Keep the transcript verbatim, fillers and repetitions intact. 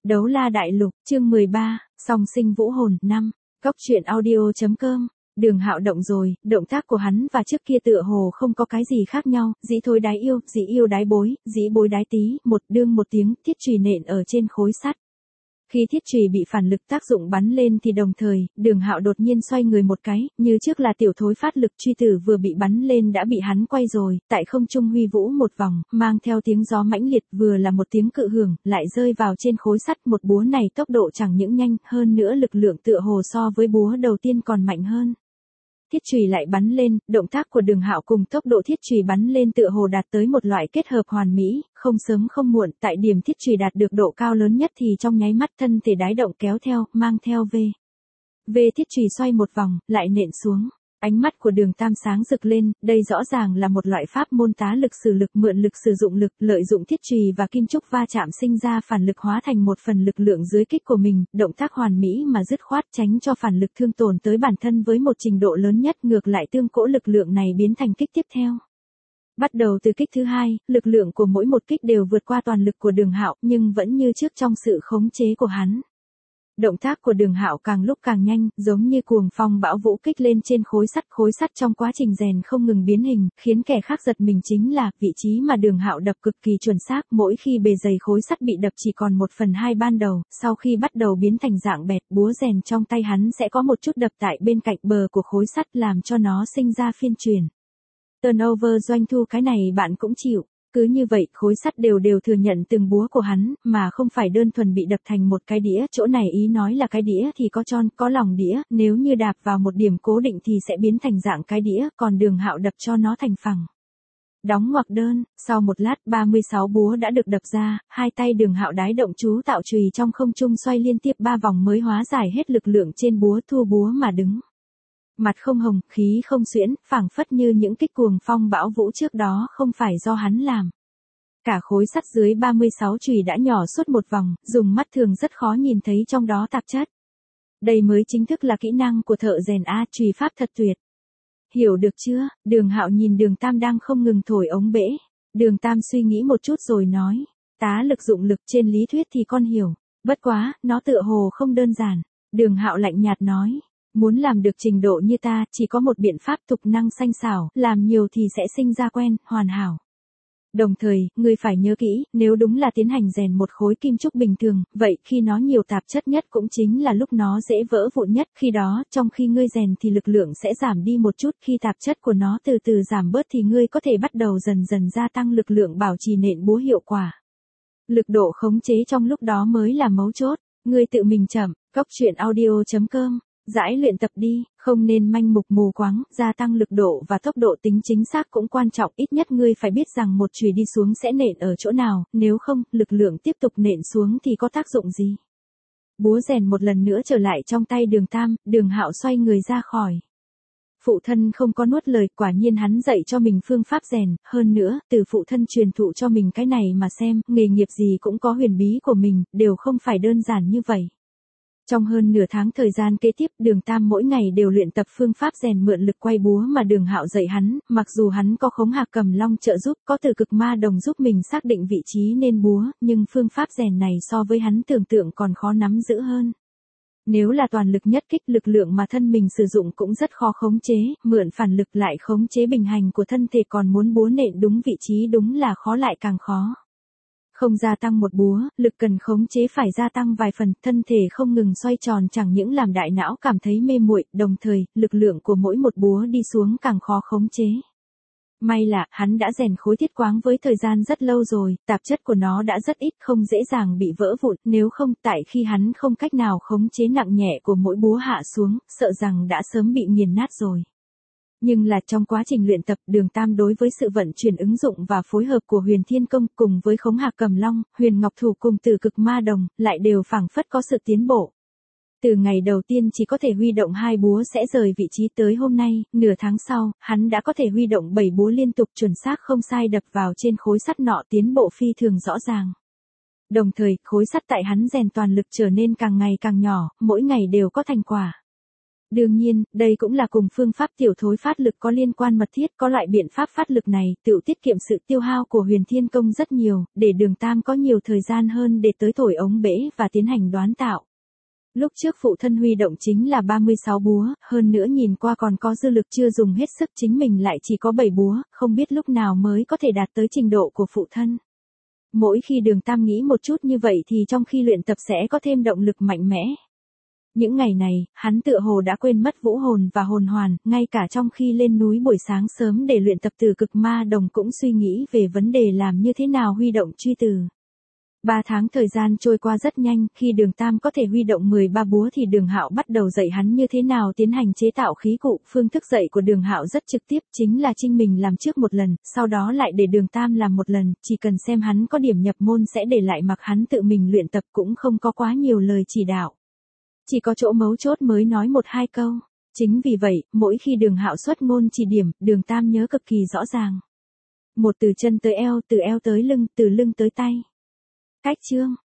Đấu la đại lục, chương mười ba, song sinh vũ hồn, năm, Cóc truyện audio.com, Đường Hạo động rồi, động tác của hắn và trước kia tựa hồ không có cái gì khác nhau, dĩ thối đái yêu, dĩ yêu đái bối, dĩ bối đái tí, một đương một tiếng, thiết chùy nện ở trên khối sắt. Khi thiết chùy bị phản lực tác dụng bắn lên thì đồng thời, Đường Hạo đột nhiên xoay người một cái, như trước là tiểu thối phát lực truy tử vừa bị bắn lên đã bị hắn quay rồi, tại không trung huy vũ một vòng, mang theo tiếng gió mãnh liệt vừa là một tiếng cự hưởng, lại rơi vào trên khối sắt. Một búa này tốc độ chẳng những nhanh, hơn nữa lực lượng tựa hồ so với búa đầu tiên còn mạnh hơn. Thiết chùy lại bắn lên, động tác của Đường Hạo cùng tốc độ thiết chùy bắn lên tựa hồ đạt tới một loại kết hợp hoàn mỹ, không sớm không muộn, tại điểm thiết chùy đạt được độ cao lớn nhất thì trong nháy mắt thân thể đái động kéo theo, mang theo V. V thiết chùy xoay một vòng, lại nện xuống. Ánh mắt của Đường Tam sáng rực lên, đây rõ ràng là một loại pháp môn tá lực sử lực, mượn lực sử dụng lực, lợi dụng thiết chùy và kim trúc va chạm sinh ra phản lực hóa thành một phần lực lượng dưới kích của mình, động tác hoàn mỹ mà dứt khoát, tránh cho phản lực thương tổn tới bản thân với một trình độ lớn nhất, ngược lại tương cỗ lực lượng này biến thành kích tiếp theo. Bắt đầu từ kích thứ hai, lực lượng của mỗi một kích đều vượt qua toàn lực của Đường Hạo, nhưng vẫn như trước trong sự khống chế của hắn. Động tác của Đường Hạo càng lúc càng nhanh, giống như cuồng phong bão vũ kích lên trên khối sắt, khối sắt trong quá trình rèn không ngừng biến hình, khiến kẻ khác giật mình chính là vị trí mà Đường Hạo đập cực kỳ chuẩn xác, mỗi khi bề dày khối sắt bị đập chỉ còn một phần hai ban đầu, sau khi bắt đầu biến thành dạng bẹt, búa rèn trong tay hắn sẽ có một chút đập tại bên cạnh bờ của khối sắt làm cho nó sinh ra phiên chuyển. Turnover doanh thu cái này bạn cũng chịu. Cứ như vậy, khối sắt đều đều thừa nhận từng búa của hắn, mà không phải đơn thuần bị đập thành một cái đĩa, chỗ này ý nói là cái đĩa thì có tròn, có lòng đĩa, nếu như đạp vào một điểm cố định thì sẽ biến thành dạng cái đĩa, còn Đường Hạo đập cho nó thành phẳng. Đóng ngoặc đơn, sau một lát ba mươi sáu búa đã được đập ra, hai tay Đường Hạo đái động chú tạo chùy trong không trung xoay liên tiếp ba vòng mới hóa giải hết lực lượng trên búa, thu búa mà đứng. Mặt không hồng, khí không xuyễn, phảng phất như những kích cuồng phong bão vũ trước đó không phải do hắn làm. Cả khối sắt dưới ba mươi sáu chùy đã nhỏ suốt một vòng, dùng mắt thường rất khó nhìn thấy trong đó tạp chất. Đây mới chính thức là kỹ năng của thợ rèn A, chùy pháp thật tuyệt. Hiểu được chưa? Đường Hạo nhìn Đường Tam đang không ngừng thổi ống bể. Đường Tam suy nghĩ một chút rồi nói, tá lực dụng lực trên lý thuyết thì con hiểu, bất quá, nó tựa hồ không đơn giản. Đường Hạo lạnh nhạt nói. Muốn làm được trình độ như ta, chỉ có một biện pháp tục năng sanh xảo, làm nhiều thì sẽ sinh ra quen, hoàn hảo. Đồng thời, ngươi phải nhớ kỹ, nếu đúng là tiến hành rèn một khối kim trúc bình thường, vậy khi nó nhiều tạp chất nhất cũng chính là lúc nó dễ vỡ vụn nhất, khi đó, trong khi ngươi rèn thì lực lượng sẽ giảm đi một chút, khi tạp chất của nó từ từ giảm bớt thì ngươi có thể bắt đầu dần dần gia tăng lực lượng bảo trì nện búa hiệu quả. Lực độ khống chế trong lúc đó mới là mấu chốt, ngươi tự mình chậm, cóc truyện audio.com. Giải luyện tập đi, không nên manh mục mù quáng, gia tăng lực độ và tốc độ tính chính xác cũng quan trọng, ít nhất ngươi phải biết rằng một chùy đi xuống sẽ nện ở chỗ nào, nếu không, lực lượng tiếp tục nện xuống thì có tác dụng gì. Búa rèn một lần nữa trở lại trong tay Đường Tam, Đường Hạo xoay người ra khỏi. Phụ thân không có nuốt lời, quả nhiên hắn dạy cho mình phương pháp rèn, hơn nữa, từ phụ thân truyền thụ cho mình cái này mà xem, nghề nghiệp gì cũng có huyền bí của mình, đều không phải đơn giản như vậy. Trong hơn nửa tháng thời gian kế tiếp, Đường Tam mỗi ngày đều luyện tập phương pháp rèn mượn lực quay búa mà Đường Hạo dạy hắn, mặc dù hắn có Khống Hạc Cầm Long trợ giúp, có Từ Cực Ma Đồng giúp mình xác định vị trí nên búa, nhưng phương pháp rèn này so với hắn tưởng tượng còn khó nắm giữ hơn. Nếu là toàn lực nhất kích, lực lượng mà thân mình sử dụng cũng rất khó khống chế, mượn phản lực lại khống chế bình hành của thân thể, còn muốn búa nện đúng vị trí đúng là khó lại càng khó. Không gia tăng một búa, lực cần khống chế phải gia tăng vài phần, thân thể không ngừng xoay tròn chẳng những làm đại não cảm thấy mê muội, đồng thời, lực lượng của mỗi một búa đi xuống càng khó khống chế. May là, hắn đã rèn khối thiết quáng với thời gian rất lâu rồi, tạp chất của nó đã rất ít, không dễ dàng bị vỡ vụn, nếu không, tại khi hắn không cách nào khống chế nặng nhẹ của mỗi búa hạ xuống, sợ rằng đã sớm bị nghiền nát rồi. Nhưng là trong quá trình luyện tập, Đường Tam đối với sự vận chuyển ứng dụng và phối hợp của Huyền Thiên Công cùng với Khống Hạc Cầm Long, Huyền Ngọc Thủ cùng Từ Cực Ma Đồng, lại đều phảng phất có sự tiến bộ. Từ ngày đầu tiên chỉ có thể huy động hai búa sẽ rời vị trí tới hôm nay, nửa tháng sau, hắn đã có thể huy động bảy búa liên tục chuẩn xác không sai đập vào trên khối sắt nọ, tiến bộ phi thường rõ ràng. Đồng thời, khối sắt tại hắn rèn toàn lực trở nên càng ngày càng nhỏ, mỗi ngày đều có thành quả. Đương nhiên, đây cũng là cùng phương pháp tiểu thối phát lực có liên quan mật thiết, có loại biện pháp phát lực này, tự tiết kiệm sự tiêu hao của Huyền Thiên Công rất nhiều, để Đường Tam có nhiều thời gian hơn để tới thổi ống bể và tiến hành đoán tạo. Lúc trước phụ thân huy động chính là ba mươi sáu búa, hơn nữa nhìn qua còn có dư lực chưa dùng hết sức, chính mình lại chỉ có bảy búa, không biết lúc nào mới có thể đạt tới trình độ của phụ thân. Mỗi khi Đường Tam nghĩ một chút như vậy thì trong khi luyện tập sẽ có thêm động lực mạnh mẽ. Những ngày này, hắn tựa hồ đã quên mất vũ hồn và hồn hoàn, ngay cả trong khi lên núi buổi sáng sớm để luyện tập từ cực ma đồng cũng suy nghĩ về vấn đề làm như thế nào huy động truy từ. Ba tháng thời gian trôi qua rất nhanh, khi Đường Tam có thể huy động mười ba búa thì Đường Hạo bắt đầu dạy hắn như thế nào tiến hành chế tạo khí cụ. Phương thức dạy của Đường Hạo rất trực tiếp, chính là Trinh mình làm trước một lần, sau đó lại để Đường Tam làm một lần, chỉ cần xem hắn có điểm nhập môn sẽ để lại mặc hắn tự mình luyện tập, cũng không có quá nhiều lời chỉ đạo. Chỉ có chỗ mấu chốt mới nói một hai câu. Chính vì vậy, mỗi khi Đường Hạo xuất ngôn chỉ điểm, Đường Tam nhớ cực kỳ rõ ràng. Một từ chân tới eo, từ eo tới lưng, từ lưng tới tay. Cách chương